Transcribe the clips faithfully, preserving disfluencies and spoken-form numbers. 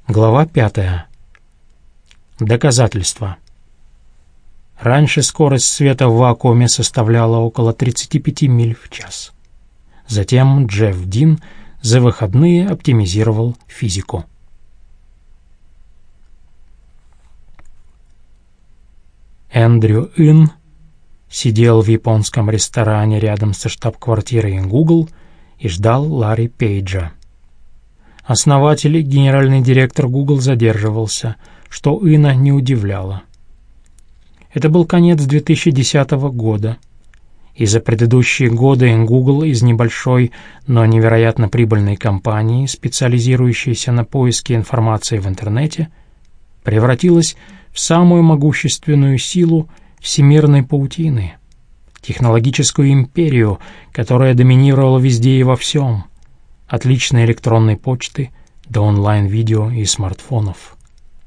Глава пятая. Доказательства. Раньше скорость света в вакууме составляла около тридцать пять миль в час. Затем Джефф Дин за выходные оптимизировал физику. Эндрю Ин сидел в японском ресторане рядом со штаб-квартирой Google и ждал Ларри Пейджа. Основатель и генеральный директор Google задерживался, что Ина не удивляло. Это был конец две тысячи десятого года, и за предыдущие годы Google из небольшой, но невероятно прибыльной компании, специализирующейся на поиске информации в интернете, превратилась в самую могущественную силу всемирной паутины, технологическую империю, которая доминировала везде и во всем, от личной электронной почты до онлайн-видео и смартфонов.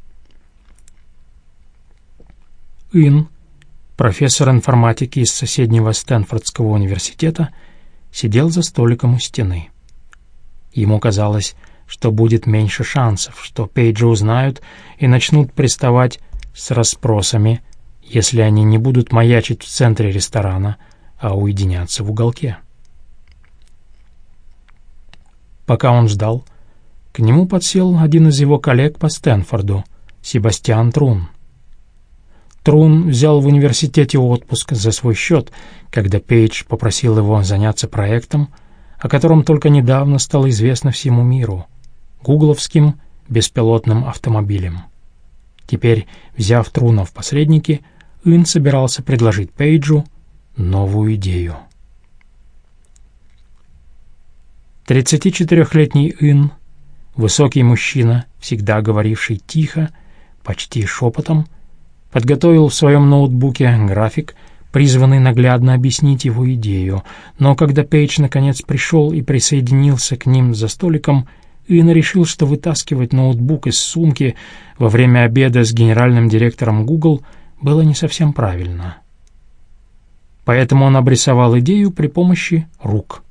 Ин, профессор информатики из соседнего Стэнфордского университета, сидел за столиком у стены. Ему казалось, что будет меньше шансов, что Пейджа узнают и начнут приставать с расспросами, если они не будут маячить в центре ресторана, а уединяться в уголке. Пока он ждал, к нему подсел один из его коллег по Стэнфорду, Себастьян Трун. Трун взял в университете отпуск за свой счет, когда Пейдж попросил его заняться проектом, о котором только недавно стало известно всему миру — гугловским беспилотным автомобилем. Теперь, взяв Труна в посредники, Ин собирался предложить Пейджу новую идею. тридцатичетырёхлетний Ин, высокий мужчина, всегда говоривший тихо, почти шепотом, подготовил в своем ноутбуке график, призванный наглядно объяснить его идею, но когда Пейдж наконец пришел и присоединился к ним за столиком, Ин решил, что вытаскивать ноутбук из сумки во время обеда с генеральным директором Google было не совсем правильно. Поэтому он обрисовал идею при помощи рук.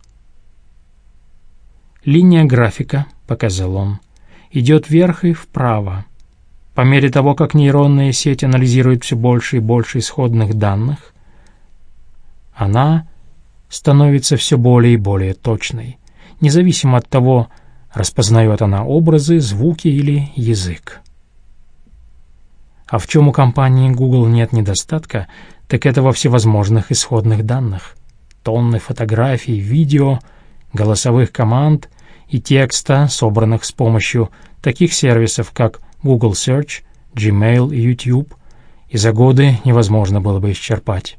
«Линия графика, — показал он, — идет вверх и вправо. По мере того, как нейронная сеть анализирует все больше и больше исходных данных, она становится все более и более точной, независимо от того, распознает она образы, звуки или язык. А в чем у компании Google нет недостатка, так это во всевозможных исходных данных. Тонны фотографий, видео, голосовых команд и текста, собранных с помощью таких сервисов, как Google Search, Gmail и YouTube, и за годы невозможно было бы исчерпать.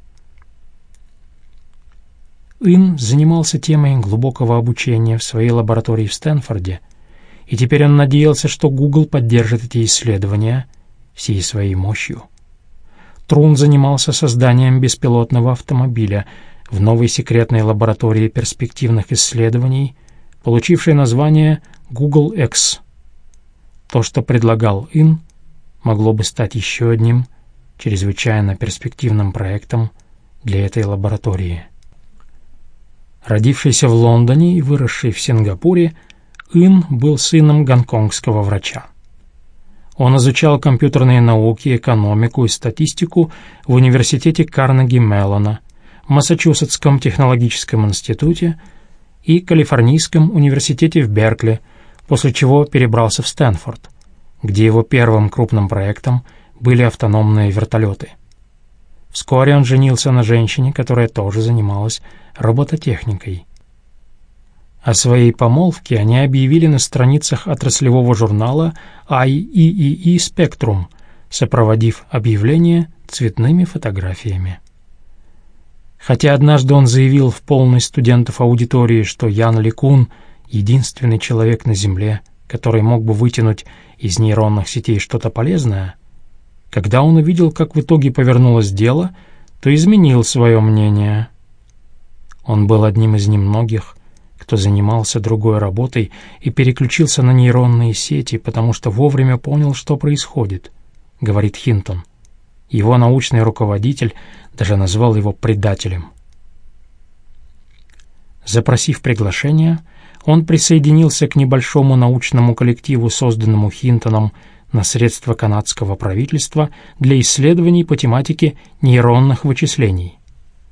Ин занимался темой глубокого обучения в своей лаборатории в Стэнфорде, и теперь он надеялся, что Google поддержит эти исследования всей своей мощью. Трун занимался созданием беспилотного автомобиля в новой секретной лаборатории перспективных исследований, получившей название Google X. То, что предлагал Ин, могло бы стать еще одним чрезвычайно перспективным проектом для этой лаборатории. Родившийся в Лондоне и выросший в Сингапуре, Ин был сыном гонконгского врача. Он изучал компьютерные науки, экономику и статистику в университете Карнеги-Меллона, Массачусетском технологическом институте и Калифорнийском университете в Беркли, после чего перебрался в Стэнфорд, где его первым крупным проектом были автономные вертолеты. Вскоре он женился на женщине, которая тоже занималась робототехникой. О своей помолвке они объявили на страницах отраслевого журнала ай и и и Spectrum, сопроводив объявление цветными фотографиями. Хотя однажды он заявил в полной студентов аудитории, что Ян Ли-Кун — единственный человек на Земле, который мог бы вытянуть из нейронных сетей что-то полезное, когда он увидел, как в итоге повернулось дело, то изменил свое мнение. Он был одним из немногих, кто занимался другой работой и переключился на нейронные сети, потому что вовремя понял, что происходит, — говорит Хинтон. Его научный руководитель даже назвал его предателем. Запросив приглашение, он присоединился к небольшому научному коллективу, созданному Хинтоном на средства канадского правительства для исследований по тематике нейронных вычислений.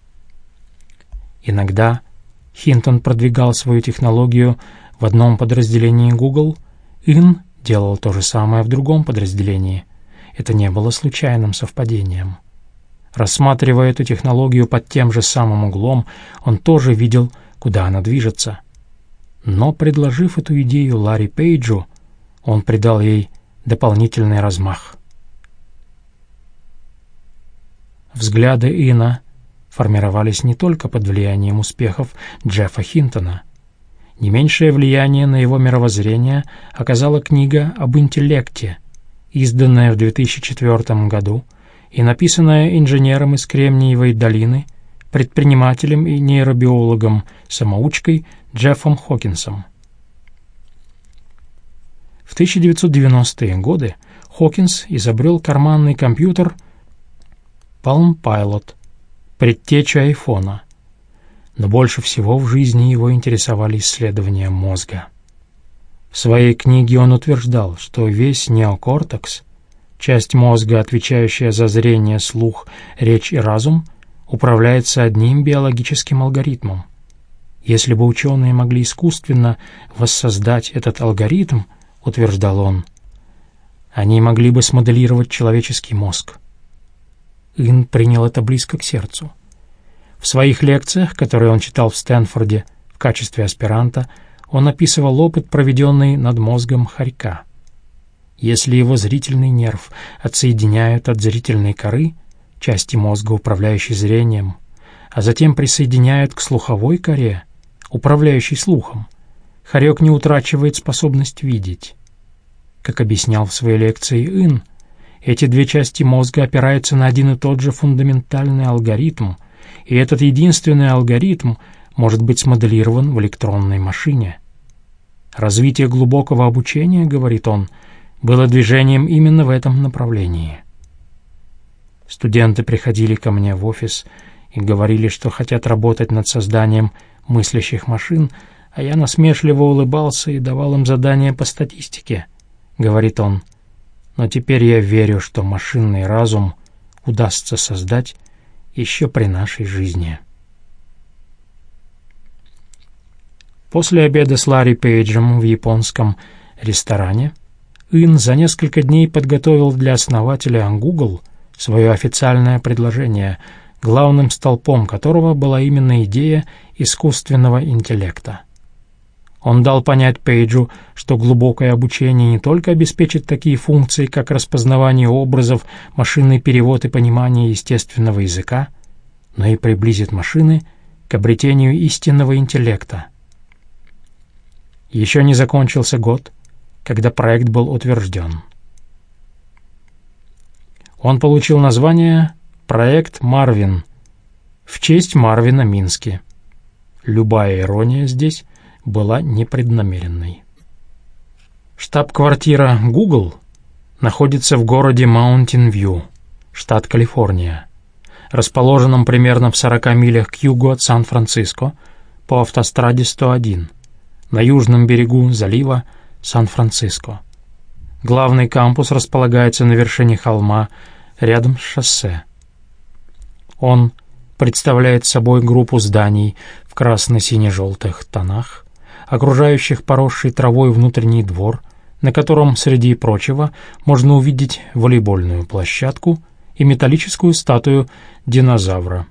Иногда Хинтон продвигал свою технологию в одном подразделении Google, Ин делал то же самое в другом подразделении. Это не было случайным совпадением. Рассматривая эту технологию под тем же самым углом, он тоже видел, куда она движется. Но, предложив эту идею Ларри Пейджу, он придал ей дополнительный размах. Взгляды Ина формировались не только под влиянием успехов Джеффа Хинтона. Не меньшее влияние на его мировоззрение оказала книга об интеллекте, изданная в две тысячи четвёртом году и написанная инженером из Кремниевой долины, предпринимателем и нейробиологом-самоучкой Джеффом Хокинсом. В тысяча девятьсот девяностые годы Хокинс изобрел карманный компьютер Palm Pilot, предтечу айфона, но больше всего в жизни его интересовали исследования мозга. В своей книге он утверждал, что весь неокортекс, часть мозга, отвечающая за зрение, слух, речь и разум, управляется одним биологическим алгоритмом. Если бы ученые могли искусственно воссоздать этот алгоритм, утверждал он, они могли бы смоделировать человеческий мозг. Ин принял это близко к сердцу. В своих лекциях, которые он читал в Стэнфорде в качестве аспиранта, он описывал опыт, проведенный над мозгом хорька. Если его зрительный нерв отсоединяют от зрительной коры, части мозга, управляющей зрением, а затем присоединяют к слуховой коре, управляющей слухом, хорек не утрачивает способность видеть. Как объяснял в своей лекции Ин, эти две части мозга опираются на один и тот же фундаментальный алгоритм, и этот единственный алгоритм может быть смоделирован в электронной машине. Развитие глубокого обучения, говорит он, было движением именно в этом направлении. Студенты приходили ко мне в офис и говорили, что хотят работать над созданием мыслящих машин, а я насмешливо улыбался и давал им задания по статистике, говорит он. Но теперь я верю, что машинный разум удастся создать еще при нашей жизни. После обеда с Ларри Пейджем в японском ресторане Ин за несколько дней подготовил для основателя Google свое официальное предложение, главным столпом которого была именно идея искусственного интеллекта. Он дал понять Пейджу, что глубокое обучение не только обеспечит такие функции, как распознавание образов, машинный перевод и понимание естественного языка, но и приблизит машины к обретению истинного интеллекта. Еще не закончился год, когда проект был утвержден. Он получил название «Проект Марвин» в честь Марвина Мински. Любая ирония здесь была непреднамеренной. Штаб-квартира Google находится в городе Маунтин-Вью, штат Калифорния, расположенном примерно в сорока милях к югу от Сан-Франциско по автостраде сто один, на южном берегу залива Сан-Франциско. Главный кампус располагается на вершине холма рядом с шоссе. Он представляет собой группу зданий в красно-сине-желтых тонах, окружающих поросший травой внутренний двор, на котором, среди прочего, можно увидеть волейбольную площадку и металлическую статую динозавра.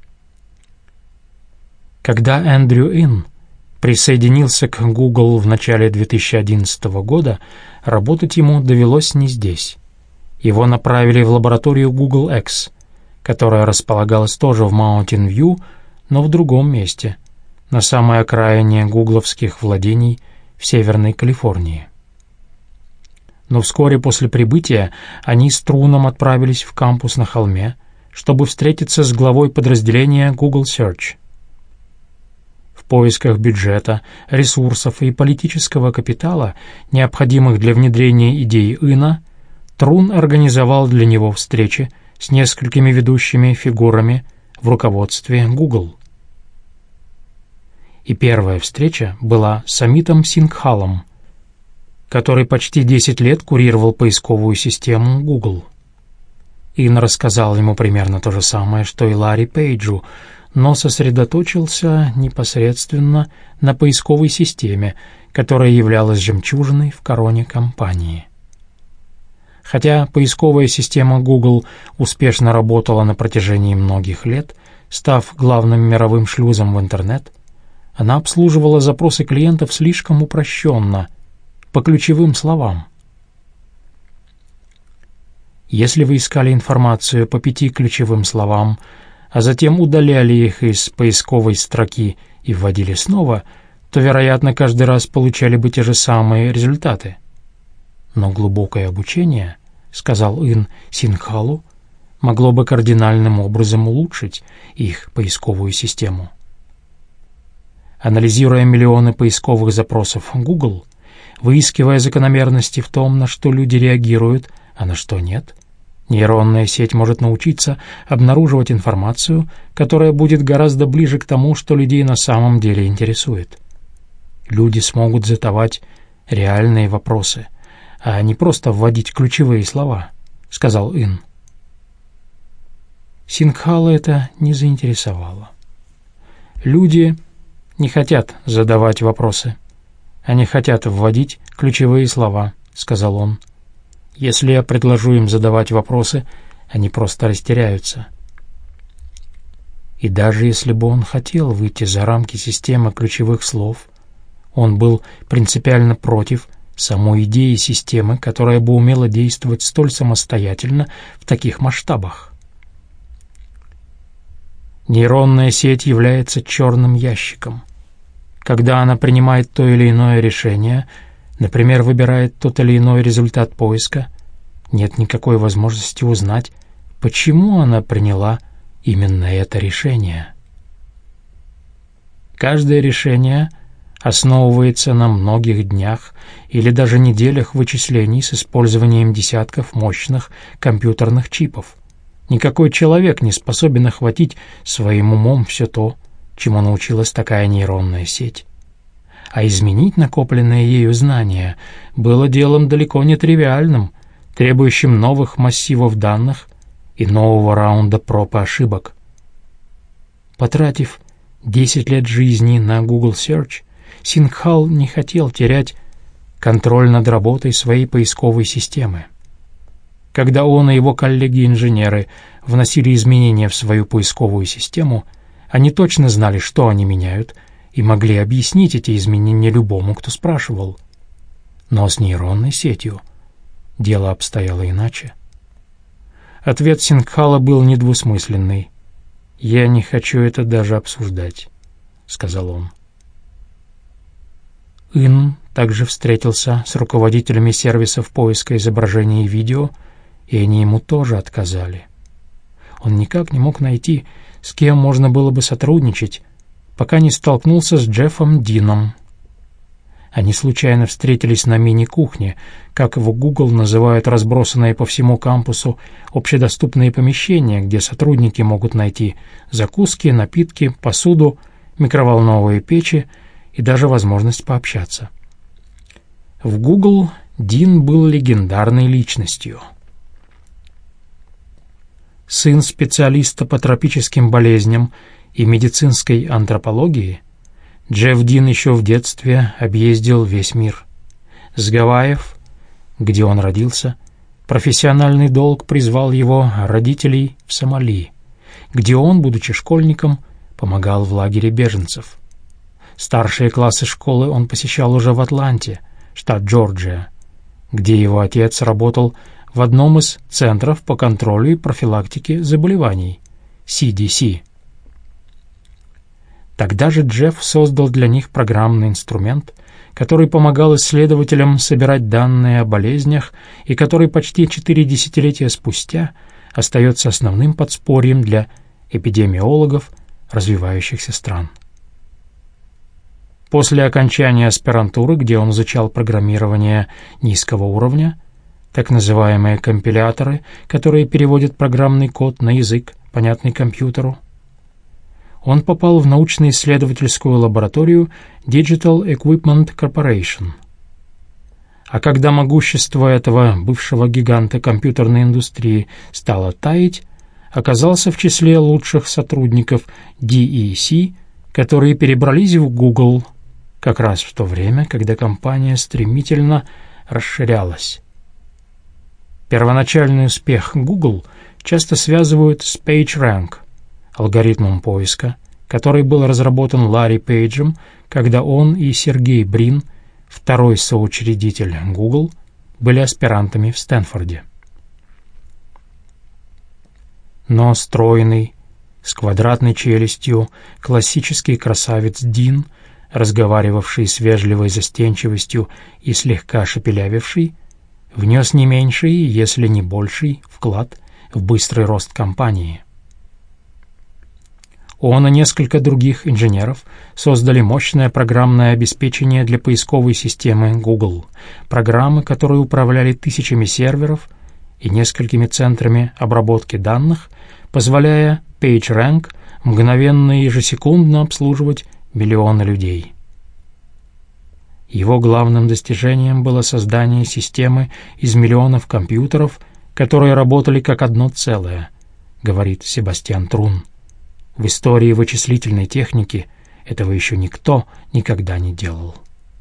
Когда Эндрю Ин присоединился к Google в начале две тысячи одиннадцатого года, работать ему довелось не здесь. Его направили в лабораторию Google X, которая располагалась тоже в Маунтин-Вью, но в другом месте, на самой окраине гугловских владений в Северной Калифорнии. Но вскоре после прибытия они с Труном отправились в кампус на холме, чтобы встретиться с главой подразделения Google Search. В поисках бюджета, ресурсов и политического капитала, необходимых для внедрения идей Ина, Трун организовал для него встречи с несколькими ведущими фигурами в руководстве Google. и первая встреча была с Амитом Сингхалом, который почти десять лет курировал поисковую систему Google. Ин рассказал ему примерно то же самое, что и Ларри Пейджу, но сосредоточился непосредственно на поисковой системе, которая являлась жемчужиной в короне компании. Хотя поисковая система Google успешно работала на протяжении многих лет, став главным мировым шлюзом в интернет, она обслуживала запросы клиентов слишком упрощенно, по ключевым словам. Если вы искали информацию по пяти ключевым словам, а затем удаляли их из поисковой строки и вводили снова, то, вероятно, каждый раз получали бы те же самые результаты. Но глубокое обучение, сказал Ин Сингхалу, могло бы кардинальным образом улучшить их поисковую систему. Анализируя миллионы поисковых запросов Google, выискивая закономерности в том, на что люди реагируют, а на что нет, нейронная сеть может научиться обнаруживать информацию, которая будет гораздо ближе к тому, что людей на самом деле интересует. Люди смогут задавать реальные вопросы, а не просто вводить ключевые слова, сказал Ин. Сингхала это не заинтересовало. Люди не хотят задавать вопросы. Они хотят вводить ключевые слова, сказал он. Если я предложу им задавать вопросы, они просто растеряются. И даже если бы он хотел выйти за рамки системы ключевых слов, он был принципиально против самой идеи системы, которая бы умела действовать столь самостоятельно в таких масштабах. Нейронная сеть является черным ящиком. Когда она принимает то или иное решение, например, выбирает тот или иной результат поиска, нет никакой возможности узнать, почему она приняла именно это решение. Каждое решение основывается на многих днях или даже неделях вычислений с использованием десятков мощных компьютерных чипов. Никакой человек не способен охватить своим умом все то, чему научилась такая нейронная сеть. А изменить накопленные ею знания было делом далеко не тривиальным, требующим новых массивов данных и нового раунда проб и ошибок. Потратив десять лет жизни на Google Search, Сингхал не хотел терять контроль над работой своей поисковой системы. Когда он и его коллеги-инженеры вносили изменения в свою поисковую систему, они точно знали, что они меняют, и могли объяснить эти изменения любому, кто спрашивал. Но с нейронной сетью дело обстояло иначе. Ответ Сингхала был недвусмысленный. «Я не хочу это даже обсуждать», — сказал он. Ин также встретился с руководителями сервисов поиска изображений и видео, и они ему тоже отказали. Он никак не мог найти, с кем можно было бы сотрудничать, пока не столкнулся с Джеффом Дином. Они случайно встретились на мини-кухне, как в Google называют разбросанные по всему кампусу общедоступные помещения, где сотрудники могут найти закуски, напитки, посуду, микроволновые печи и даже возможность пообщаться. В Google Дин был легендарной личностью. Сын специалиста по тропическим болезням и медицинской антропологии, Джефф Дин еще в детстве объездил весь мир. С Гавайев, где он родился, профессиональный долг призвал его родителей в Сомали, где он, будучи школьником, помогал в лагере беженцев. Старшие классы школы он посещал уже в Атланте, штат Джорджия, где его отец работал в одном из центров по контролю и профилактике заболеваний – си ди си. Тогда же Джефф создал для них программный инструмент, который помогал исследователям собирать данные о болезнях и который почти четыре десятилетия спустя остается основным подспорьем для эпидемиологов развивающихся стран. После окончания аспирантуры, где он изучал программирование низкого уровня, так называемые компиляторы, которые переводят программный код на язык, понятный компьютеру, он попал в научно-исследовательскую лабораторию Digital Equipment Corporation. А когда могущество этого бывшего гиганта компьютерной индустрии стало таять, оказался в числе лучших сотрудников ди и си, которые перебрались в Google как раз в то время, когда компания стремительно расширялась. Первоначальный успех Google часто связывают с PageRank, алгоритмом поиска, который был разработан Ларри Пейджем, когда он и Сергей Брин, второй соучредитель Google, были аспирантами в Стэнфорде. Но стройный, с квадратной челюстью, классический красавец Дин, разговаривавший с вежливой застенчивостью и слегка шепелявивший, внес не меньший, если не больший, вклад в быстрый рост компании. Он и несколько других инженеров создали мощное программное обеспечение для поисковой системы Google, программы, которые управляли тысячами серверов и несколькими центрами обработки данных, позволяя PageRank мгновенно и ежесекундно обслуживать миллионы людей. Его главным достижением было создание системы из миллионов компьютеров, которые работали как одно целое, говорит Себастьян Трун. В истории вычислительной техники этого еще никто никогда не делал.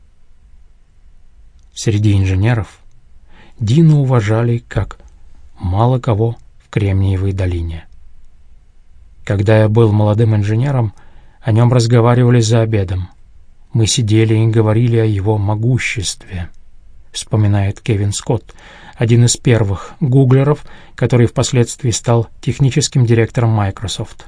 Среди инженеров Дина уважали как мало кого в Кремниевой долине. Когда я был молодым инженером, о нем разговаривали за обедом. Мы сидели и говорили о его могуществе, вспоминает Кевин Скотт, один из первых гуглеров, который впоследствии стал техническим директором Microsoft.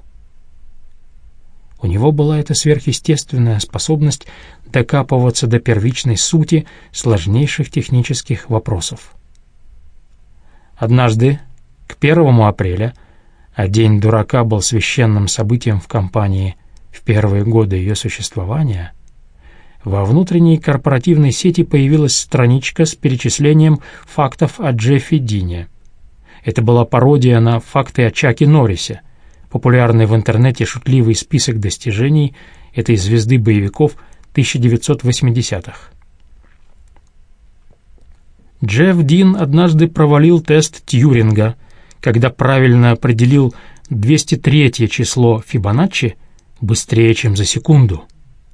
У него была эта сверхъестественная способность докапываться до первичной сути сложнейших технических вопросов. Однажды, к первому апреля, а День дурака был священным событием в компании в первые годы ее существования, во внутренней корпоративной сети появилась страничка с перечислением фактов о Джеффе Дине. Это была пародия на факты о Чаке Норрисе, популярный в интернете шутливый список достижений этой звезды боевиков тысяча девятьсот восьмидесятых. Джефф Дин однажды провалил тест Тьюринга, когда правильно определил двести третье число Фибоначчи быстрее, чем за секунду.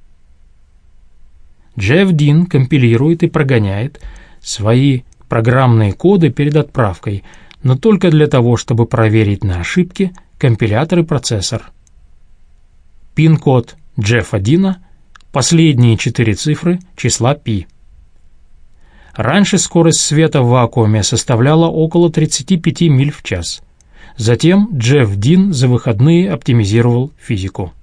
Джефф Дин компилирует и прогоняет свои программные коды перед отправкой, но только для того, чтобы проверить на ошибки компилятор и процессор. Пин-код Джеффа Дина — последние четыре цифры числа π. Раньше скорость света в вакууме составляла около тридцать пять миль в час. Затем Джефф Дин за выходные оптимизировал физику.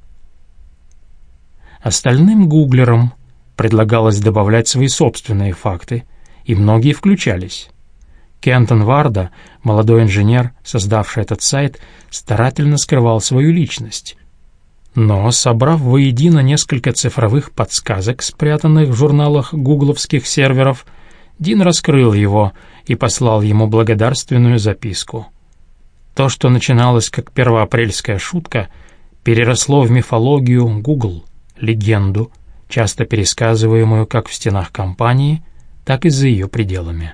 Остальным гуглерам предлагалось добавлять свои собственные факты, и многие включались. Кентон Варда, молодой инженер, создавший этот сайт, старательно скрывал свою личность. Но, собрав воедино несколько цифровых подсказок, спрятанных в журналах гугловских серверов, Дин раскрыл его и послал ему благодарственную записку. То, что начиналось как первоапрельская шутка, переросло в мифологию Google, легенду, часто пересказываемую как в стенах компании, так и за ее пределами.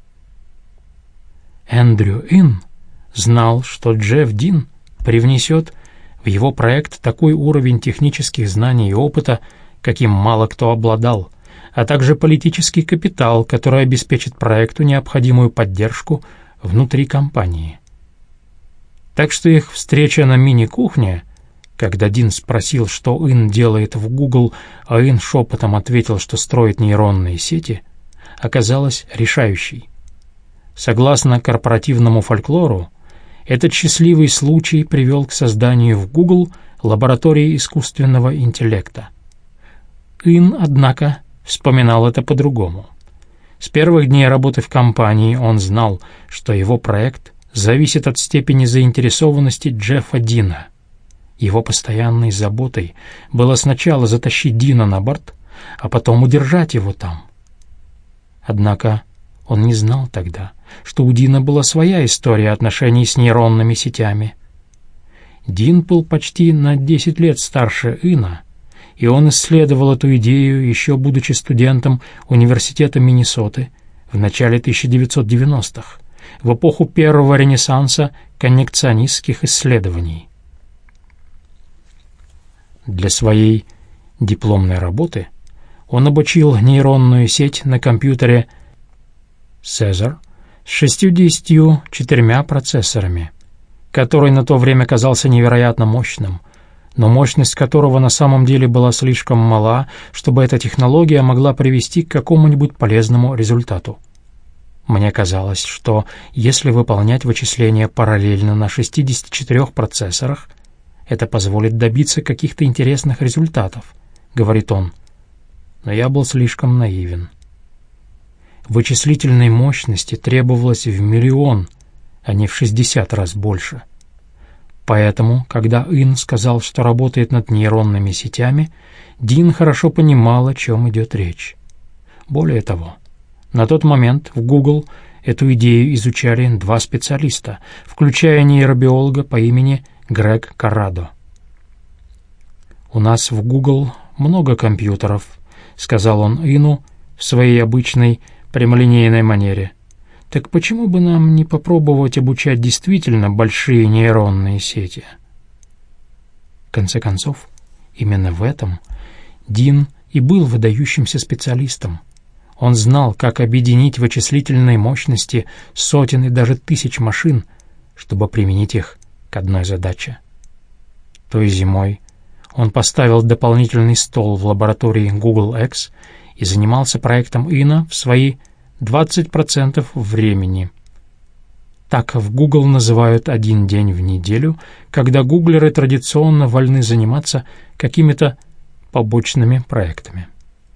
Эндрю Ин знал, что Джефф Дин привнесет в его проект такой уровень технических знаний и опыта, каким мало кто обладал, а также политический капитал, который обеспечит проекту необходимую поддержку внутри компании. Так что их встреча на мини-кухне, когда Дин спросил, что Ин делает в Google, а Ин шепотом ответил, что строит нейронные сети, оказалась решающей. Согласно корпоративному фольклору, этот счастливый случай привел к созданию в Google лаборатории искусственного интеллекта. Ин, однако, вспоминал это по-другому. С первых дней работы в компании он знал, что его проект зависит от степени заинтересованности Джеффа Дина. Его постоянной заботой было сначала затащить Дина на борт, а потом удержать его там. Однако он не знал тогда, что у Дина была своя история отношений с нейронными сетями. Дин был почти на десять лет старше Ина, и он исследовал эту идею, еще будучи студентом Университета Миннесоты в начале тысяча девятьсот девяностых, в эпоху первого ренессанса коннекционистских исследований. Для своей дипломной работы он обучил нейронную сеть на компьютере Cesar с шестьюдесятью четырьмя процессорами, который на то время казался невероятно мощным, но мощность которого на самом деле была слишком мала, чтобы эта технология могла привести к какому-нибудь полезному результату. Мне казалось, что если выполнять вычисления параллельно на шестидесяти четырёх процессорах, это позволит добиться каких-то интересных результатов, говорит он. Но я был слишком наивен. Вычислительной мощности требовалось в миллион, а не в шестьдесят раз больше. Поэтому, когда Ин сказал, что работает над нейронными сетями, Дин хорошо понимал, о чем идет речь. Более того, на тот момент в Google эту идею изучали два специалиста, включая нейробиолога по имени Грег Коррадо. «У нас в Google много компьютеров», — сказал он Ину в своей обычной прямолинейной манере. «Так почему бы нам не попробовать обучать действительно большие нейронные сети?» В конце концов, именно в этом Дин и был выдающимся специалистом. Он знал, как объединить вычислительные мощности сотен и даже тысяч машин, чтобы применить их к одной задаче. Той зимой он поставил дополнительный стол в лаборатории Google X и занимался проектом Ина в свои двадцать процентов времени. Так в Google называют один день в неделю, когда гуглеры традиционно вольны заниматься какими-то побочными проектами.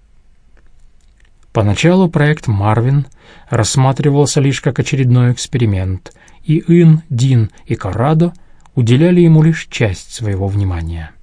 Поначалу проект Марвин рассматривался лишь как очередной эксперимент, и Ин, Дин и Коррадо уделяли ему лишь часть своего внимания.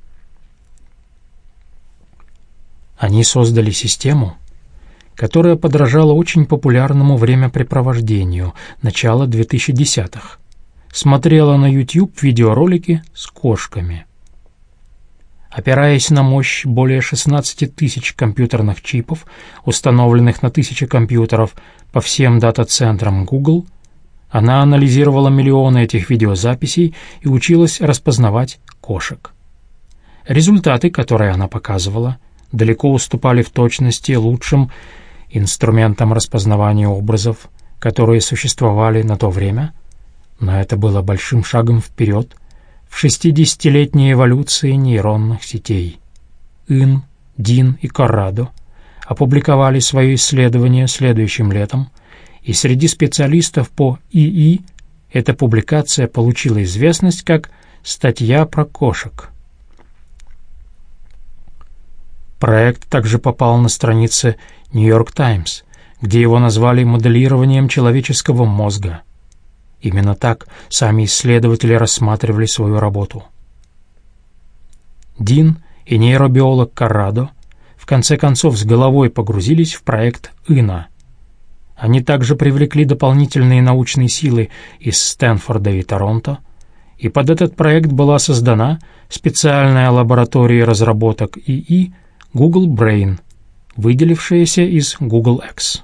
Они создали систему, которая подражала очень популярному времяпрепровождению начала двухтысячных, смотрела на YouTube видеоролики с кошками. Опираясь на мощь более шестнадцати тысяч компьютерных чипов, установленных на тысячи компьютеров по всем дата-центрам Google, она анализировала миллионы этих видеозаписей и училась распознавать кошек. Результаты, которые она показывала, далеко уступали в точности лучшим инструментам распознавания образов, которые существовали на то время, но это было большим шагом вперед в шестидесятилетней эволюции нейронных сетей. Ин, Дин и Коррадо опубликовали свое исследование следующим летом, и среди специалистов по ИИ эта публикация получила известность как «Статья про кошек». Проект также попал на страницы New York Times, где его назвали моделированием человеческого мозга. Именно так сами исследователи рассматривали свою работу. Дин и нейробиолог Коррадо в конце концов с головой погрузились в проект Ина. Они также привлекли дополнительные научные силы из Стэнфорда и Торонто, и под этот проект была создана специальная лаборатория разработок ИИ Google Brain, выделившаяся из Google X.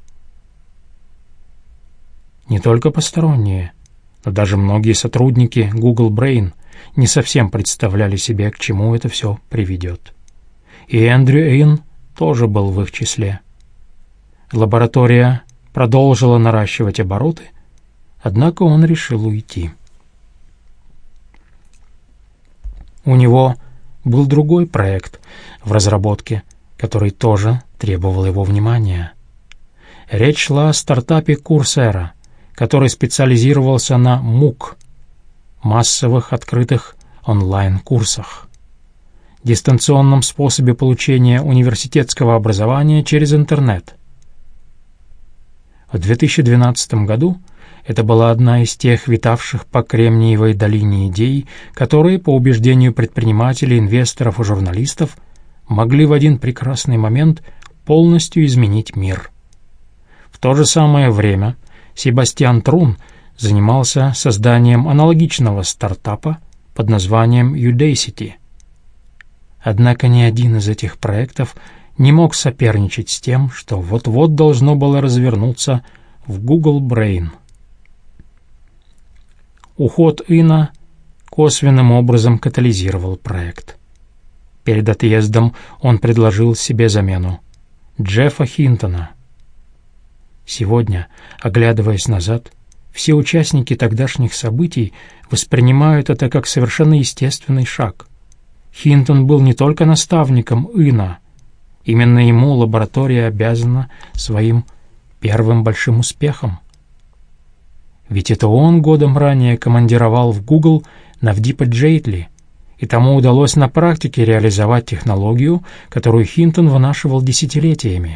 Не только посторонние, но даже многие сотрудники Google Brain не совсем представляли себе, к чему это все приведет. И Эндрю Ин тоже был в их числе. Лаборатория продолжила наращивать обороты, однако он решил уйти. У него был другой проект в разработке, который тоже требовал его внимания. Речь шла о стартапе Coursera, который специализировался на мук – массовых открытых онлайн-курсах, дистанционном способе получения университетского образования через интернет. В две тысячи двенадцатом году это была одна из тех витавших по Кремниевой долине идей, которые, по убеждению предпринимателей, инвесторов и журналистов, могли в один прекрасный момент полностью изменить мир. В то же самое время Себастьян Трун занимался созданием аналогичного стартапа под названием Udacity. Однако ни один из этих проектов не мог соперничать с тем, что вот-вот должно было развернуться в Google Brain. Уход Ина косвенным образом катализировал проект. Перед отъездом он предложил себе замену — Джеффа Хинтона. Сегодня, оглядываясь назад, все участники тогдашних событий воспринимают это как совершенно естественный шаг. Хинтон был не только наставником Ина, именно ему лаборатория обязана своим первым большим успехом. Ведь это он годом ранее командировал в Google Навдипа Джейтли, и тому удалось на практике реализовать технологию, которую Хинтон вынашивал десятилетиями.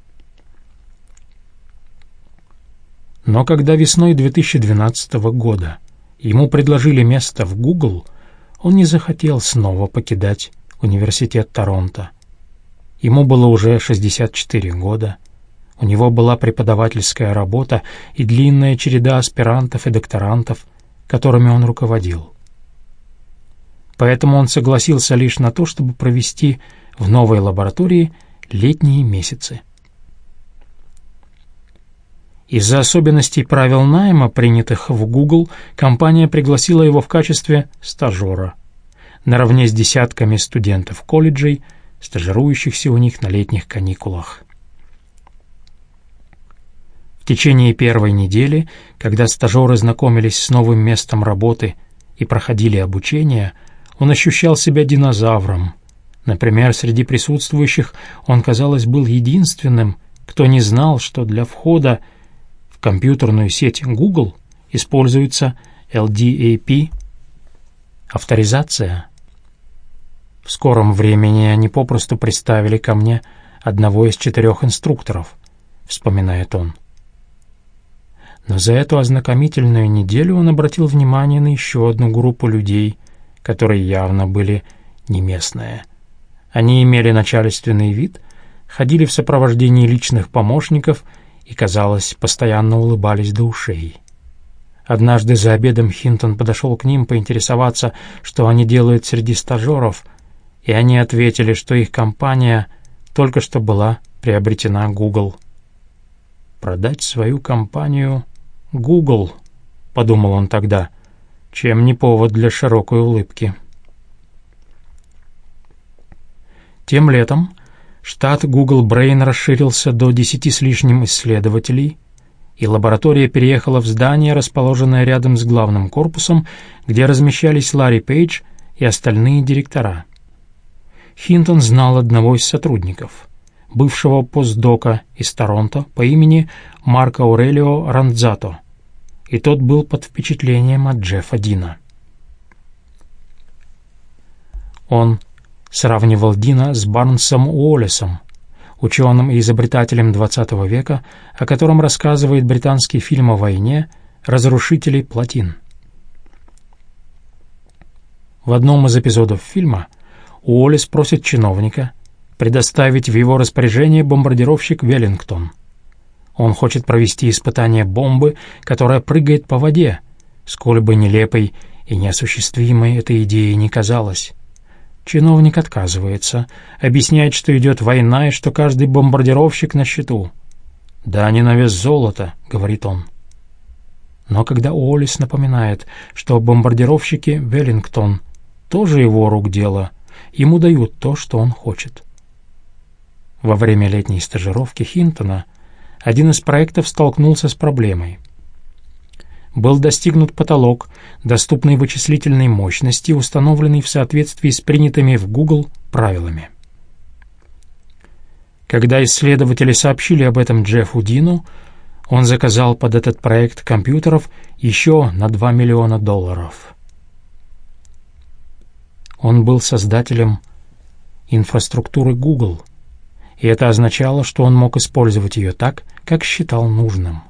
Но когда весной две тысячи двенадцатого года ему предложили место в Google, он не захотел снова покидать университет Торонто. Ему было уже шестьдесят четыре года, у него была преподавательская работа и длинная череда аспирантов и докторантов, которыми он руководил. Поэтому он согласился лишь на то, чтобы провести в новой лаборатории летние месяцы. Из-за особенностей правил найма, принятых в Google, компания пригласила его в качестве стажера, наравне с десятками студентов колледжей, стажирующихся у них на летних каникулах. В течение первой недели, когда стажеры знакомились с новым местом работы и проходили обучение, он ощущал себя динозавром. Например, среди присутствующих он, казалось, был единственным, кто не знал, что для входа в компьютерную сеть Google используется эл ди эй пи — авторизация. В скором времени они попросту приставили ко мне одного из четырех инструкторов, вспоминает он. Но за эту ознакомительную неделю он обратил внимание на еще одну группу людей, которые явно были не местные. Они имели начальственный вид, ходили в сопровождении личных помощников и, казалось, постоянно улыбались до ушей. Однажды за обедом Хинтон подошел к ним поинтересоваться, что они делают среди стажеров, и они ответили, что их компания только что была приобретена Google. «Продать свою компанию Google», — подумал он тогда, — чем не повод для широкой улыбки. Тем летом штат Google Brain расширился до десяти с лишним исследователей, и лаборатория переехала в здание, расположенное рядом с главным корпусом, где размещались Ларри Пейдж и остальные директора. Хинтон знал одного из сотрудников, бывшего постдока из Торонто по имени Марко Аурелио Ранзато, и тот был под впечатлением от Джеффа Дина. Он сравнивал Дина с Барнсом Уоллесом, ученым и изобретателем двадцатого века, о котором рассказывает британский фильм о войне «Разрушители плотин». В одном из эпизодов фильма Уоллес просит чиновника предоставить в его распоряжение бомбардировщик «Веллингтон». Он хочет провести испытание бомбы, которая прыгает по воде, сколь бы нелепой и неосуществимой эта идея не казалась. Чиновник отказывается, объясняет, что идет война и что каждый бомбардировщик на счету. «Да не на вес золота», — говорит он. Но когда Уоллес напоминает, что бомбардировщики «Веллингтон» тоже его рук дело, ему дают то, что он хочет. Во время летней стажировки Хинтона один из проектов столкнулся с проблемой. Был достигнут потолок доступной вычислительной мощности, установленный в соответствии с принятыми в Google правилами. Когда исследователи сообщили об этом Джеффу Дину, он заказал под этот проект компьютеров еще на два миллиона долларов. Он был создателем инфраструктуры Google, и это означало, что он мог использовать ее так, как считал нужным.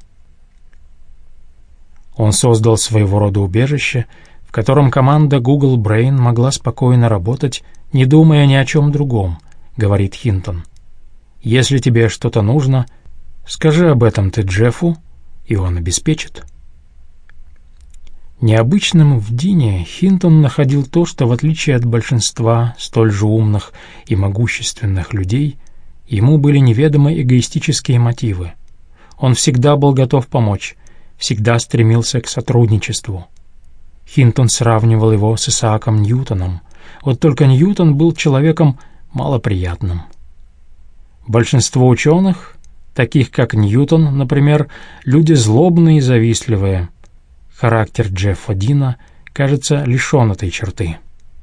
Он создал своего рода убежище, в котором команда Google Brain могла спокойно работать, не думая ни о чем другом, говорит Хинтон. Если тебе что-то нужно, скажи об этом ты Джеффу, и он обеспечит. Необычным в Дине Хинтон находил то, что, в отличие от большинства столь же умных и могущественных людей, ему были неведомы эгоистические мотивы. Он всегда был готов помочь, всегда стремился к сотрудничеству. Хинтон сравнивал его с Исааком Ньютоном. Вот только Ньютон был человеком малоприятным. Большинство ученых, таких как Ньютон, например, люди злобные и завистливые. Характер Джеффа Дина, кажется, лишен этой черты.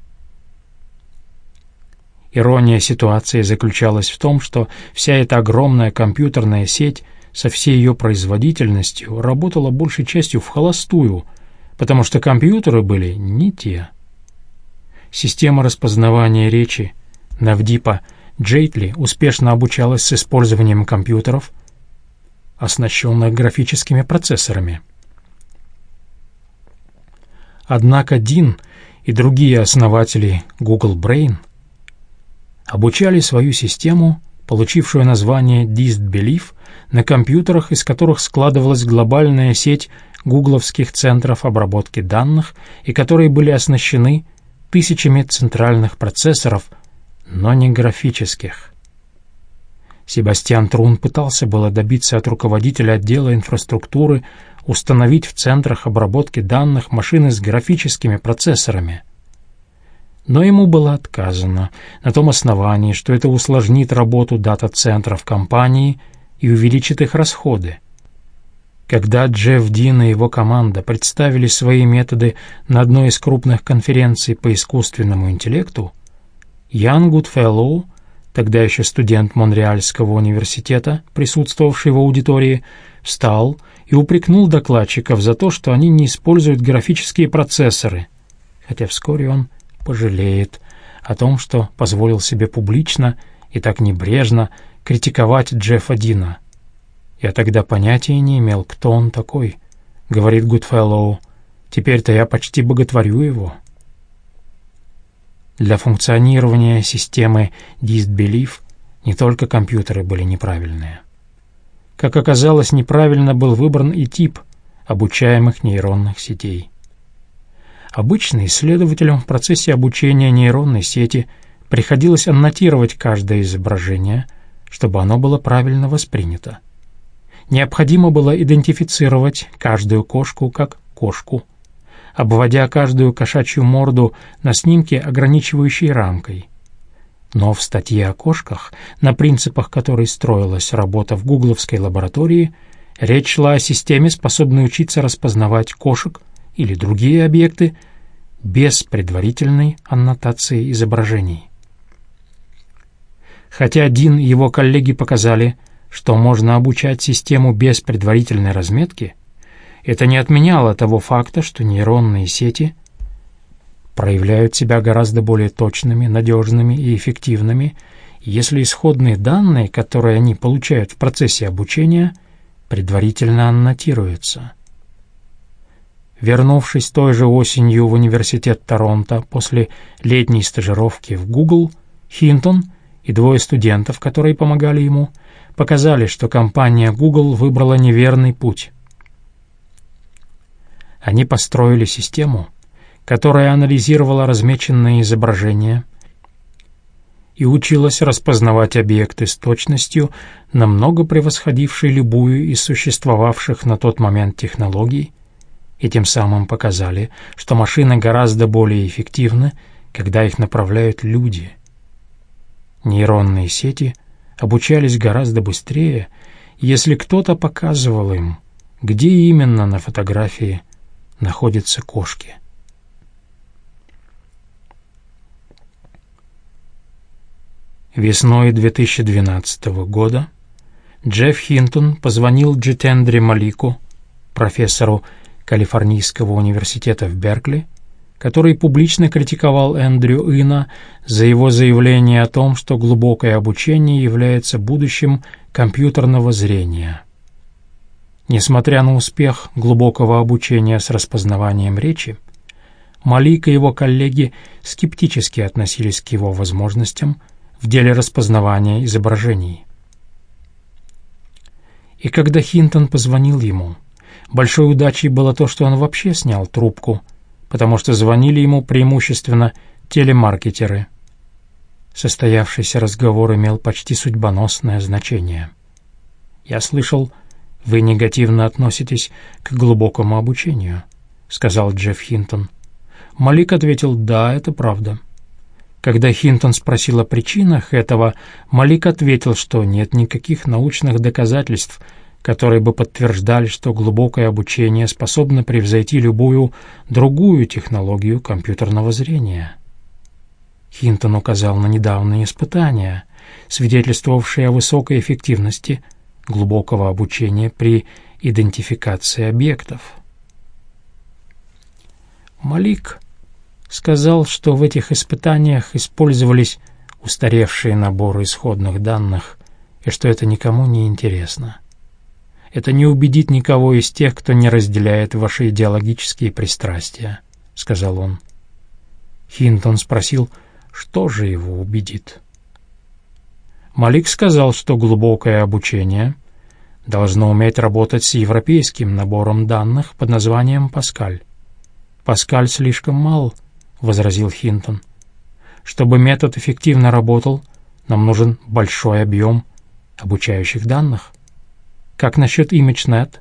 Ирония ситуации заключалась в том, что вся эта огромная компьютерная сеть со всей ее производительностью работала большей частью вхолостую, потому что компьютеры были не те. Система распознавания речи Навдипа Джейтли успешно обучалась с использованием компьютеров, оснащенных графическими процессорами. Однако Дин и другие основатели Google Brain обучали свою систему, получившую название DistBelief, на компьютерах, из которых складывалась глобальная сеть гугловских центров обработки данных и которые были оснащены тысячами центральных процессоров, но не графических. Себастьян Трун пытался было добиться от руководителя отдела инфраструктуры установить в центрах обработки данных машины с графическими процессорами. Но ему было отказано на том основании, что это усложнит работу дата-центров компании и увеличит их расходы. Когда Джефф Дин и его команда представили свои методы на одной из крупных конференций по искусственному интеллекту, Ян Гудфеллоу, тогда еще студент Монреальского университета, присутствовавший в аудитории, встал и упрекнул докладчиков за то, что они не используют графические процессоры, хотя вскоре он пожалеет о том, что позволил себе публично и так небрежно критиковать Джеффа Дина. «Я тогда понятия не имел, кто он такой», — говорит Гудфеллоу. «Теперь-то я почти боготворю его». Для функционирования системы DistBelief не только компьютеры были неправильные. Как оказалось, неправильно был выбран и тип обучаемых нейронных сетей. Обычно исследователям в процессе обучения нейронной сети приходилось аннотировать каждое изображение, чтобы оно было правильно воспринято. Необходимо было идентифицировать каждую кошку как кошку, обводя каждую кошачью морду на снимке ограничивающей рамкой. Но в статье о кошках, на принципах которой строилась работа в гугловской лаборатории, речь шла о системе, способной учиться распознавать кошек или другие объекты без предварительной аннотации изображений. Хотя Дин и его коллеги показали, что можно обучать систему без предварительной разметки, это не отменяло того факта, что нейронные сети проявляют себя гораздо более точными, надежными и эффективными, если исходные данные, которые они получают в процессе обучения, предварительно аннотируются. Вернувшись той же осенью в университет Торонто после летней стажировки в Google, Хинтон и двое студентов, которые помогали ему, показали, что компания Google выбрала неверный путь. Они построили систему, которая анализировала размеченные изображения и училась распознавать объекты с точностью, намного превосходившей любую из существовавших на тот момент технологий, и тем самым показали, что машины гораздо более эффективны, когда их направляют люди. Нейронные сети обучались гораздо быстрее, если кто-то показывал им, где именно на фотографии находятся кошки. Весной две тысячи двенадцатого года Джефф Хинтон позвонил Джитендре Малику, профессору Калифорнийского университета в Беркли, который публично критиковал Эндрю Ина за его заявление о том, что глубокое обучение является будущим компьютерного зрения. Несмотря на успех глубокого обучения с распознаванием речи, Малик и его коллеги скептически относились к его возможностям в деле распознавания изображений. И когда Хинтон позвонил ему, Большой удачей было то, что он вообще снял трубку, потому что звонили ему преимущественно телемаркетеры. Состоявшийся разговор имел почти судьбоносное значение. «Я слышал, вы негативно относитесь к глубокому обучению», — сказал Джефф Хинтон. Малик ответил: «Да, это правда». Когда Хинтон спросил о причинах этого, Малик ответил, что нет никаких научных доказательств, которые бы подтверждали, что глубокое обучение способно превзойти любую другую технологию компьютерного зрения. Хинтон указал на недавние испытания, свидетельствовавшие о высокой эффективности глубокого обучения при идентификации объектов. Малик сказал, что в этих испытаниях использовались устаревшие наборы исходных данных и что это никому не интересно. «Это не убедит никого из тех, кто не разделяет ваши идеологические пристрастия», — сказал он. Хинтон спросил, что же его убедит. Малик сказал, что глубокое обучение должно уметь работать с европейским набором данных под названием Паскаль. «Паскаль слишком мал», — возразил Хинтон. «Чтобы метод эффективно работал, нам нужен большой объем обучающих данных. Как насчет ImageNet?»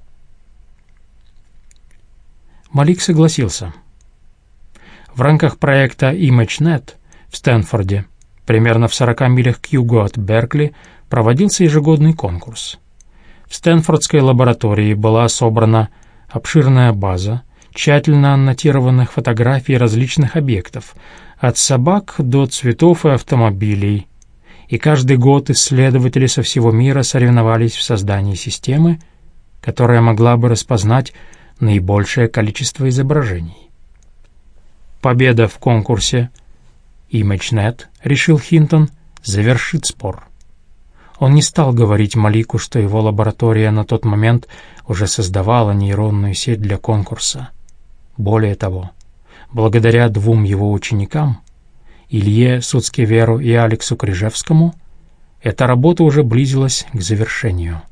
Малик согласился. В рамках проекта ImageNet в Стэнфорде, примерно в сорока милях к югу от Беркли, проводился ежегодный конкурс. В Стэнфордской лаборатории была собрана обширная база тщательно аннотированных фотографий различных объектов, от собак до цветов и автомобилей, и каждый год исследователи со всего мира соревновались в создании системы, которая могла бы распознать наибольшее количество изображений. Победа в конкурсе ImageNet, решил Хинтон, завершит спор. Он не стал говорить Малику, что его лаборатория на тот момент уже создавала нейронную сеть для конкурса. Более того, благодаря двум его ученикам, Илье Суцкеверу и Алексу Крижевскому, эта работа уже близилась к завершению.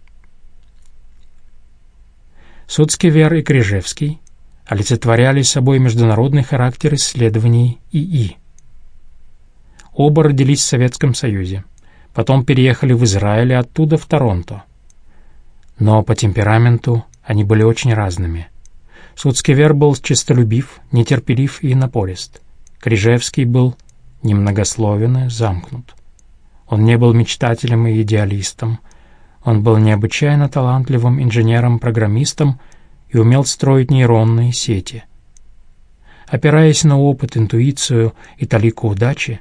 Суцкевер и Крижевский олицетворяли собой международный характер исследований ИИ. Оба родились в Советском Союзе, потом переехали в Израиль и оттуда в Торонто. Но по темпераменту они были очень разными. Суцкевер был честолюбив, нетерпелив и напорист. Крижевский был немногословен и замкнут. Он не был мечтателем и идеалистом. Он был необычайно талантливым инженером-программистом и умел строить нейронные сети. Опираясь на опыт, интуицию и талику удачи,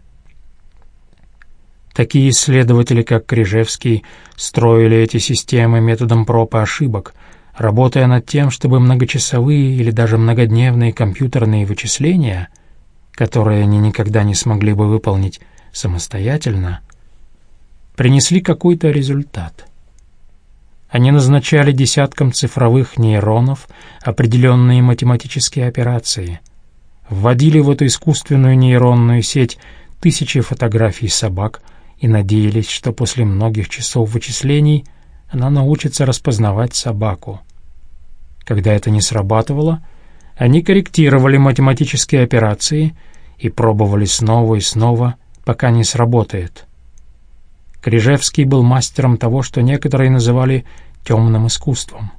такие исследователи, как Крижевский, строили эти системы методом проб и ошибок, работая над тем, чтобы многочасовые или даже многодневные компьютерные вычисления, которые они никогда не смогли бы выполнить самостоятельно, принесли какой-то результат. Они назначали десяткам цифровых нейронов определенные математические операции, вводили в эту искусственную нейронную сеть тысячи фотографий собак и надеялись, что после многих часов вычислений она научится распознавать собаку. Когда это не срабатывало, они корректировали математические операции и пробовали снова и снова, пока не сработает. Крижевский был мастером того, что некоторые называли темным искусством.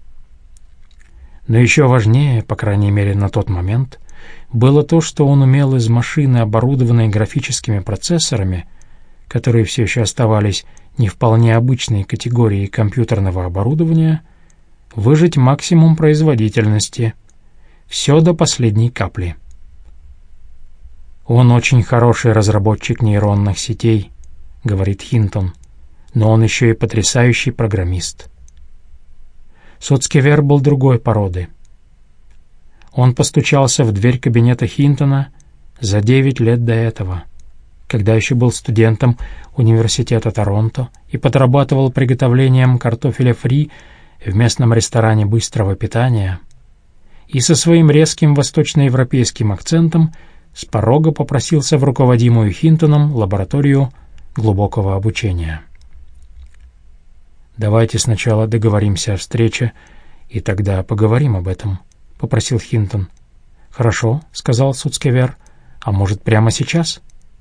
Но еще важнее, по крайней мере на тот момент, было то, что он умел из машины, оборудованной графическими процессорами, которые все еще оставались не вполне обычной категорией компьютерного оборудования, выжать максимум производительности, все до последней капли. «Он очень хороший разработчик нейронных сетей», — говорит Хинтон, «но он еще и потрясающий программист». Суцкевер был другой породы. Он постучался в дверь кабинета Хинтона за девять лет до этого, когда еще был студентом университета Торонто и подрабатывал приготовлением картофеля фри в местном ресторане быстрого питания, и со своим резким восточноевропейским акцентом с порога попросился в руководимую Хинтоном лабораторию глубокого обучения. «Давайте сначала договоримся о встрече «И тогда поговорим об этом», — попросил Хинтон. «Хорошо», — сказал Суцкевер. «А может, прямо сейчас?»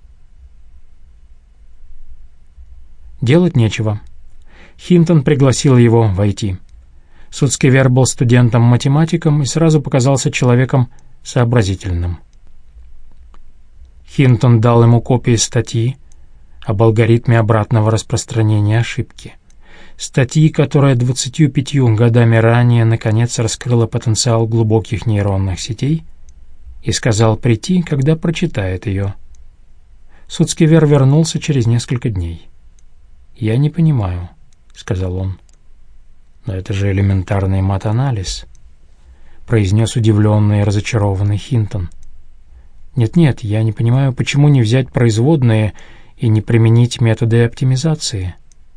Делать нечего. Хинтон пригласил его войти. Суцкевер был студентом-математиком и сразу показался человеком сообразительным. Хинтон дал ему копии статьи об алгоритме обратного распространения ошибки. Статьи, которая двадцатью пятью годами ранее наконец раскрыла потенциал глубоких нейронных сетей, и сказал прийти, когда прочитает ее. Суцкевер вернулся через несколько дней. «Я не понимаю», — сказал он. «Но это же элементарный мат-анализ», — произнес удивленный и разочарованный Хинтон. «Нет-нет, я не понимаю, почему не взять производные и не применить методы оптимизации».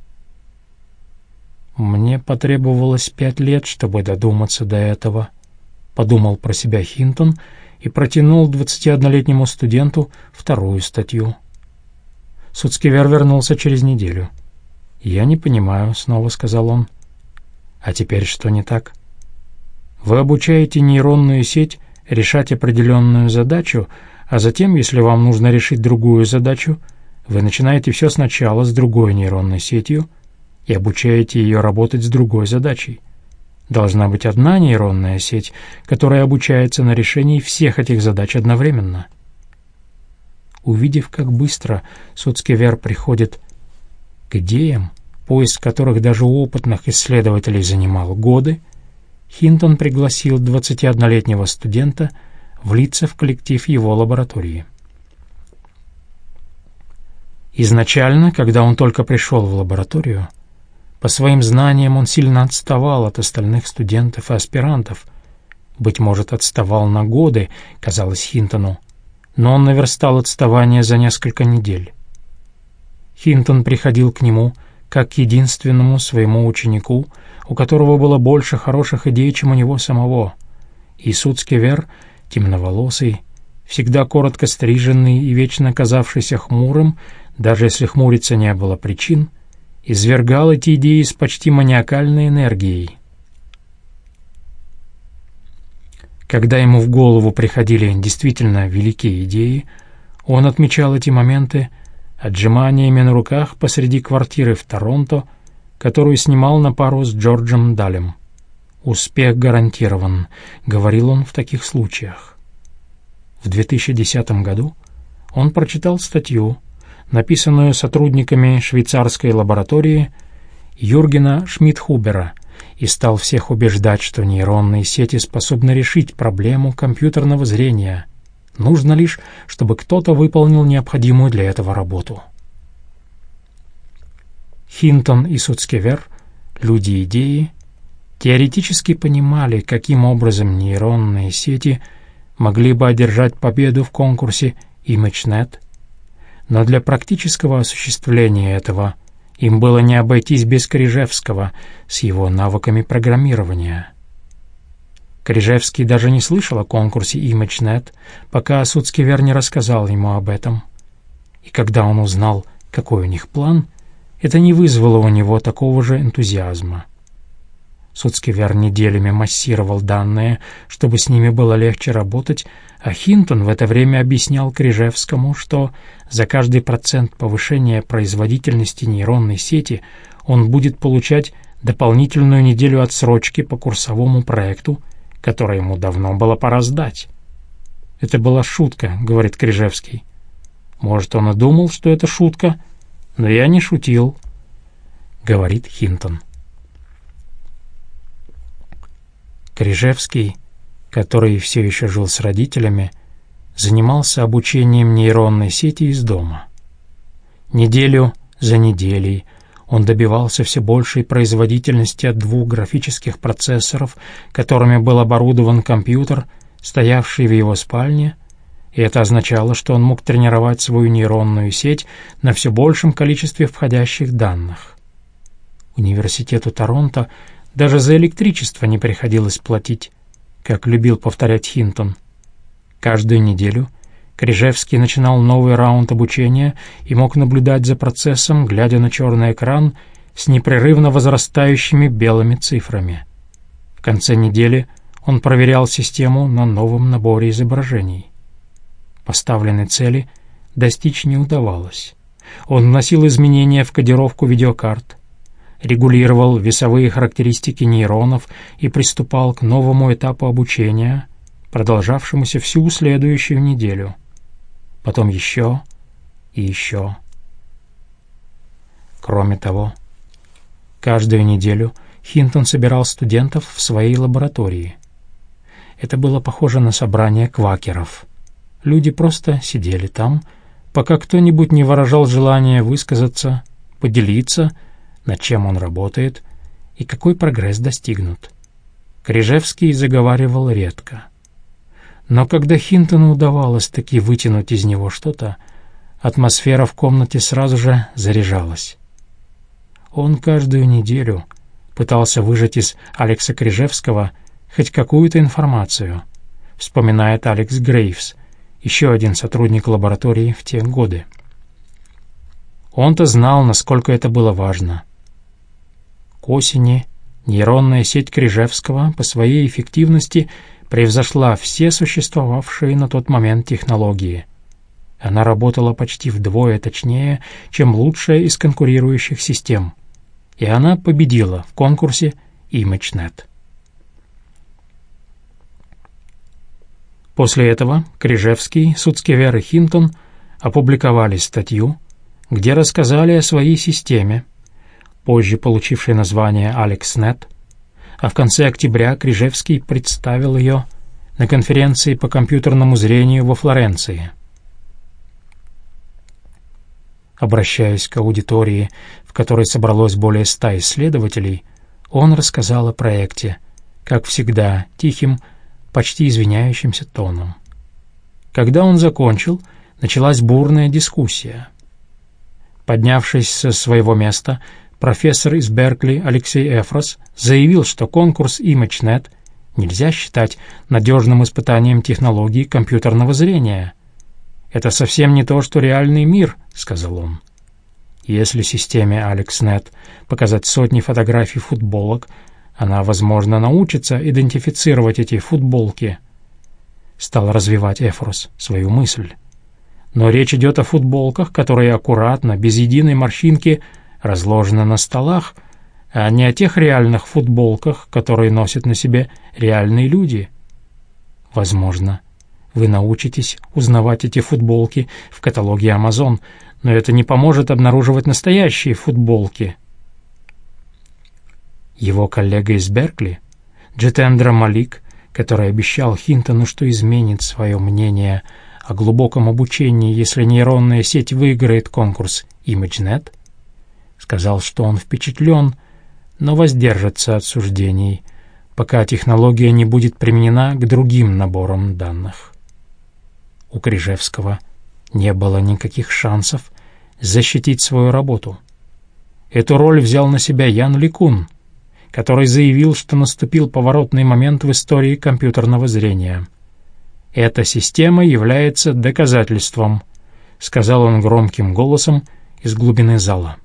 «Мне потребовалось пять лет, чтобы додуматься до этого», — подумал про себя Хинтон и протянул двадцатиоднолетнему студенту вторую статью. Суцкевер вернулся через неделю. «Я не понимаю», — снова сказал он. «А теперь что не так?» «Вы обучаете нейронную сеть решать определенную задачу, а затем, если вам нужно решить другую задачу, вы начинаете все сначала с другой нейронной сетью и обучаете ее работать с другой задачей. Должна быть одна нейронная сеть, которая обучается на решении всех этих задач одновременно». Увидев, как быстро Суцкевер приходит к идеям, поиск которых даже у опытных исследователей занимал годы, Хинтон пригласил двадцатиоднолетнего студента влиться в коллектив его лаборатории. Изначально, когда он только пришел в лабораторию, по своим знаниям он сильно отставал от остальных студентов и аспирантов. Быть может, отставал на годы, казалось Хинтону, но он наверстал отставание за несколько недель. Хинтон приходил к нему как к единственному своему ученику, у которого было больше хороших идей, чем у него самого, и Суцкевер, темноволосый, всегда коротко стриженный и вечно казавшийся хмурым, даже если хмуриться не было причин, извергал эти идеи с почти маниакальной энергией. Когда ему в голову приходили действительно великие идеи, он отмечал эти моменты отжиманиями на руках посреди квартиры в Торонто, которую снимал на пару с Джорджем Далем. «Успех гарантирован», — говорил он в таких случаях. В две тысячи десятом году он прочитал статью, написанную сотрудниками швейцарской лаборатории Юргена Шмидхубера, и стал всех убеждать, что нейронные сети способны решить проблему компьютерного зрения. Нужно лишь, чтобы кто-то выполнил необходимую для этого работу. Хинтон и Суцкевер, люди идеи, теоретически понимали, каким образом нейронные сети могли бы одержать победу в конкурсе ImageNet, но для практического осуществления этого им было не обойтись без Крижевского с его навыками программирования. Крижевский даже не слышал о конкурсе ImageNet, пока Суцкевер не рассказал ему об этом. И когда он узнал, какой у них план, это не вызвало у него такого же энтузиазма. Суцкевер неделями массировал данные, чтобы с ними было легче работать, а Хинтон в это время объяснял Крижевскому, что за каждый процент повышения производительности нейронной сети он будет получать дополнительную неделю отсрочки по курсовому проекту, который ему давно было пора сдать. «Это была шутка», — говорит Крижевский. «Может, он и думал, что это шутка, но я не шутил», — говорит Хинтон. Крижевский, который все еще жил с родителями, занимался обучением нейронной сети из дома. Неделю за неделей он добивался все большей производительности от двух графических процессоров, которыми был оборудован компьютер, стоявший в его спальне, и это означало, что он мог тренировать свою нейронную сеть на все большем количестве входящих данных. Университету Торонто даже за электричество не приходилось платить, как любил повторять Хинтон. Каждую неделю Крижевский начинал новый раунд обучения и мог наблюдать за процессом, глядя на черный экран с непрерывно возрастающими белыми цифрами. В конце недели он проверял систему на новом наборе изображений. Поставленной цели достичь не удавалось. Он вносил изменения в кодировку видеокарт, регулировал весовые характеристики нейронов и приступал к новому этапу обучения, продолжавшемуся всю следующую неделю. Потом еще и еще. Кроме того, каждую неделю Хинтон собирал студентов в своей лаборатории. Это было похоже на собрание квакеров. Люди просто сидели там, пока кто-нибудь не выражал желания высказаться, поделиться, над чем он работает и какой прогресс достигнут. Крижевский заговаривал редко. Но когда Хинтону удавалось таки вытянуть из него что-то, атмосфера в комнате сразу же заряжалась. Он каждую неделю пытался выжать из Алекса Крижевского хоть какую-то информацию, вспоминает Алекс Грейвс, еще один сотрудник лаборатории в те годы. Он-то знал, насколько это было важно. К осени нейронная сеть Крижевского по своей эффективности превзошла все существовавшие на тот момент технологии. Она работала почти вдвое точнее, чем лучшая из конкурирующих систем, и она победила в конкурсе ImageNet. После этого Крижевский, Суцкевер и Хинтон опубликовали статью, где рассказали о своей системе, позже получившей название AlexNet, а в конце октября Крижевский представил ее на конференции по компьютерному зрению во Флоренции. Обращаясь к аудитории, в которой собралось более ста исследователей, он рассказал о проекте, как всегда, тихим, почти извиняющимся тоном. Когда он закончил, началась бурная дискуссия. Поднявшись со своего места, профессор из Беркли Алексей Эфрос заявил, что конкурс ImageNet нельзя считать надежным испытанием технологий компьютерного зрения. «Это совсем не то, что реальный мир», — сказал он. Если системе AlexNet показать сотни фотографий футболок, она, возможно, научится идентифицировать эти футболки. Стал развивать Эфрос свою мысль. Но речь идет о футболках, которые аккуратно, без единой морщинки, разложены на столах, а не о тех реальных футболках, которые носят на себе реальные люди. Возможно, вы научитесь узнавать эти футболки в каталоге Amazon, но это не поможет обнаруживать настоящие футболки. Его коллега из Беркли, Джитендра Малик, который обещал Хинтону, что изменит свое мнение о глубоком обучении, если нейронная сеть выиграет конкурс ImageNet, сказал, что он впечатлен, но воздержится от суждений, пока технология не будет применена к другим наборам данных. У Крижевского не было никаких шансов защитить свою работу. Эту роль взял на себя Ян Ликун, который заявил, что наступил поворотный момент в истории компьютерного зрения. «Эта система является доказательством», — сказал он громким голосом из глубины зала.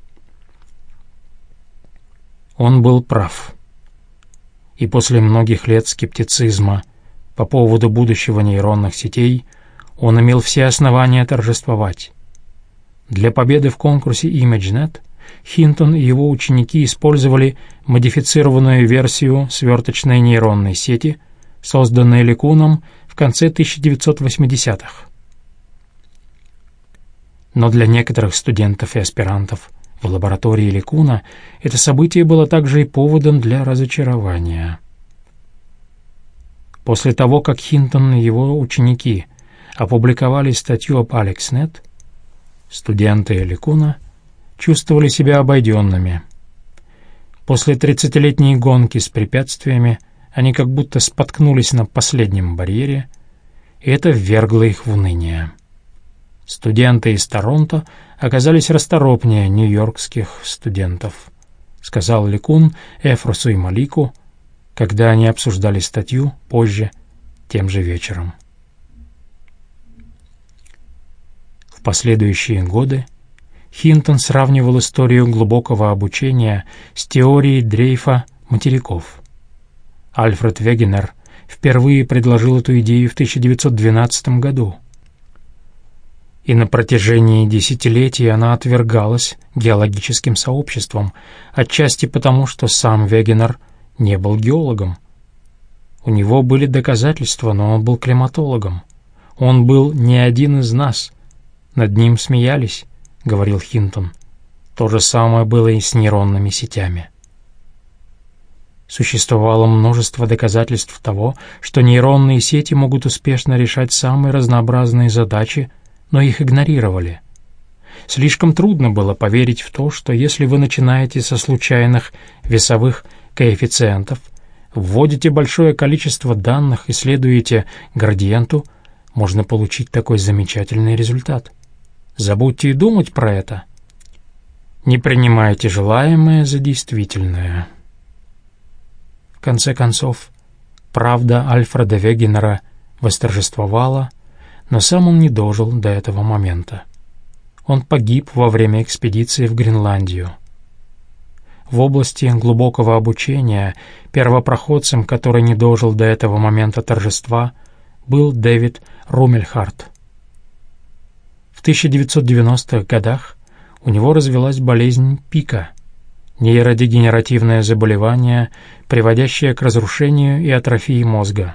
Он был прав. И после многих лет скептицизма по поводу будущего нейронных сетей он имел все основания торжествовать. Для победы в конкурсе ImageNet Хинтон и его ученики использовали модифицированную версию сверточной нейронной сети, созданной Ликуном в конце тысяча девятьсот восьмидесятых. Но для некоторых студентов и аспирантов в лаборатории Ликуна это событие было также и поводом для разочарования. После того, как Хинтон и его ученики опубликовали статью об AlexNet, студенты Ликуна чувствовали себя обойденными. После тридцатилетней гонки с препятствиями они как будто споткнулись на последнем барьере, и это ввергло их в уныние. Студенты из Торонто оказались расторопнее нью-йоркских студентов, сказал Ликун Эфросу и Малику, когда они обсуждали статью позже, тем же вечером. В последующие годы Хинтон сравнивал историю глубокого обучения с теорией дрейфа материков. Альфред Вегенер впервые предложил эту идею в тысяча девятьсот двенадцатом году. И на протяжении десятилетий она отвергалась геологическим сообществом, отчасти потому, что сам Вегенер не был геологом. У него были доказательства, но он был климатологом. Он был не один из нас. Над ним смеялись, — говорил Хинтон. То же самое было и с нейронными сетями. Существовало множество доказательств того, что нейронные сети могут успешно решать самые разнообразные задачи, но их игнорировали. Слишком трудно было поверить в то, что если вы начинаете со случайных весовых коэффициентов, вводите большое количество данных и следуете градиенту, можно получить такой замечательный результат. Забудьте и думать про это. Не принимайте желаемое за действительное. В конце концов, правда Альфреда Вегенера восторжествовала, но сам он не дожил до этого момента. Он погиб во время экспедиции в Гренландию. В области глубокого обучения первопроходцем, который не дожил до этого момента торжества, был Дэвид Руммельхарт. В тысяча девятьсот девяностых годах у него развилась болезнь Пика, нейродегенеративное заболевание, приводящее к разрушению и атрофии мозга.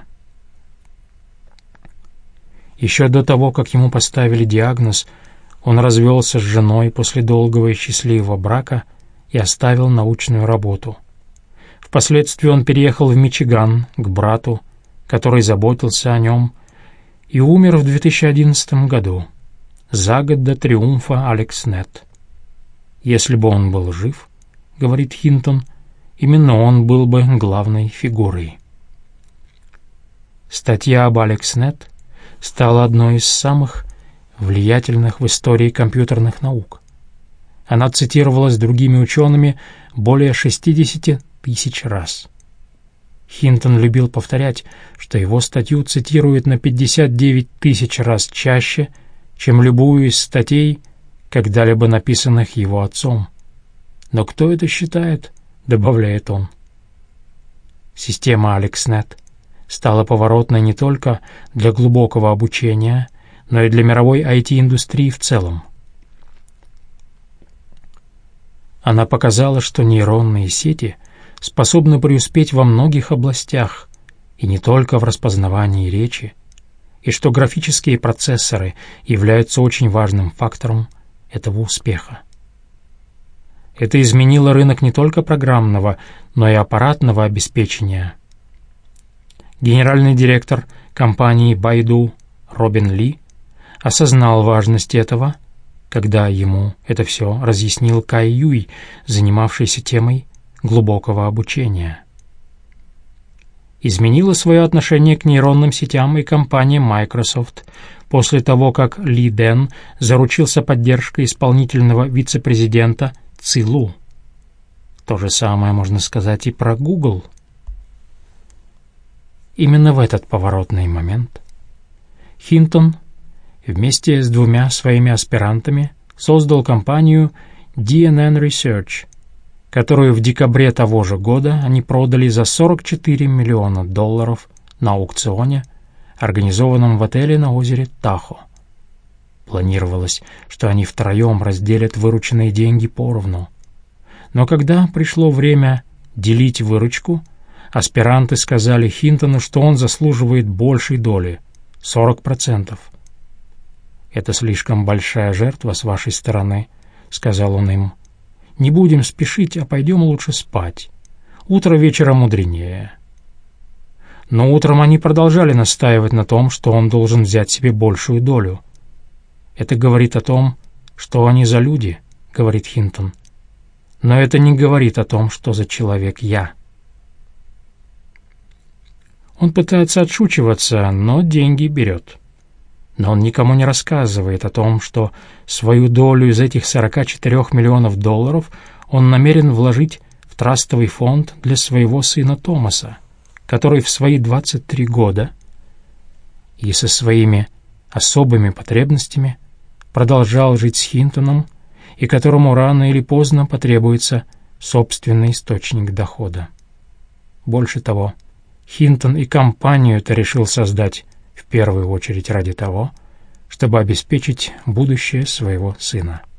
Еще до того, как ему поставили диагноз, он развелся с женой после долгого и счастливого брака и оставил научную работу. Впоследствии он переехал в Мичиган к брату, который заботился о нем, и умер в две тысячи одиннадцатом году, за год до триумфа AlexNet. Если бы он был жив, говорит Хинтон, именно он был бы главной фигурой. Статья об AlexNet стала одной из самых влиятельных в истории компьютерных наук. Она цитировалась другими учеными более шестидесяти тысяч раз. Хинтон любил повторять, что его статью цитируют на пятьдесят девять тысяч раз чаще, чем любую из статей, когда-либо написанных его отцом. «Но кто это считает?» — добавляет он. Система AlexNet стала поворотной не только для глубокого обучения, но и для мировой ай ти-индустрии в целом. Она показала, что нейронные сети способны преуспеть во многих областях, и не только в распознавании речи, и что графические процессоры являются очень важным фактором этого успеха. Это изменило рынок не только программного, но и аппаратного обеспечения. Генеральный директор компании Baidu Робин Ли осознал важность этого, когда ему это все разъяснил Кай Юй, занимавшийся темой глубокого обучения. Изменила свое отношение к нейронным сетям и компания Microsoft после того, как Ли Дэн заручился поддержкой исполнительного вице-президента Ци Лу. То же самое можно сказать и про Google. Именно в этот поворотный момент Хинтон вместе с двумя своими аспирантами создал компанию ди эн эн Research, которую в декабре того же года они продали за сорок четыре миллиона долларов на аукционе, организованном в отеле на озере Тахо. Планировалось, что они втроем разделят вырученные деньги поровну. Но когда пришло время делить выручку, аспиранты сказали Хинтону, что он заслуживает большей доли — сорок процентов. «Это слишком большая жертва с вашей стороны», — сказал он им. «Не будем спешить, а пойдем лучше спать. Утро вечера мудренее». Но утром они продолжали настаивать на том, что он должен взять себе большую долю. «Это говорит о том, что они за люди», — говорит Хинтон. «Но это не говорит о том, что за человек я». Он пытается отшучиваться, но деньги берет. Но он никому не рассказывает о том, что свою долю из этих сорока четырёх миллионов долларов он намерен вложить в трастовый фонд для своего сына Томаса, который в свои двадцать три года и со своими особыми потребностями продолжал жить с Хинтоном и которому рано или поздно потребуется собственный источник дохода. Больше того, Хинтон и компанию-то решил создать в первую очередь ради того, чтобы обеспечить будущее своего сына.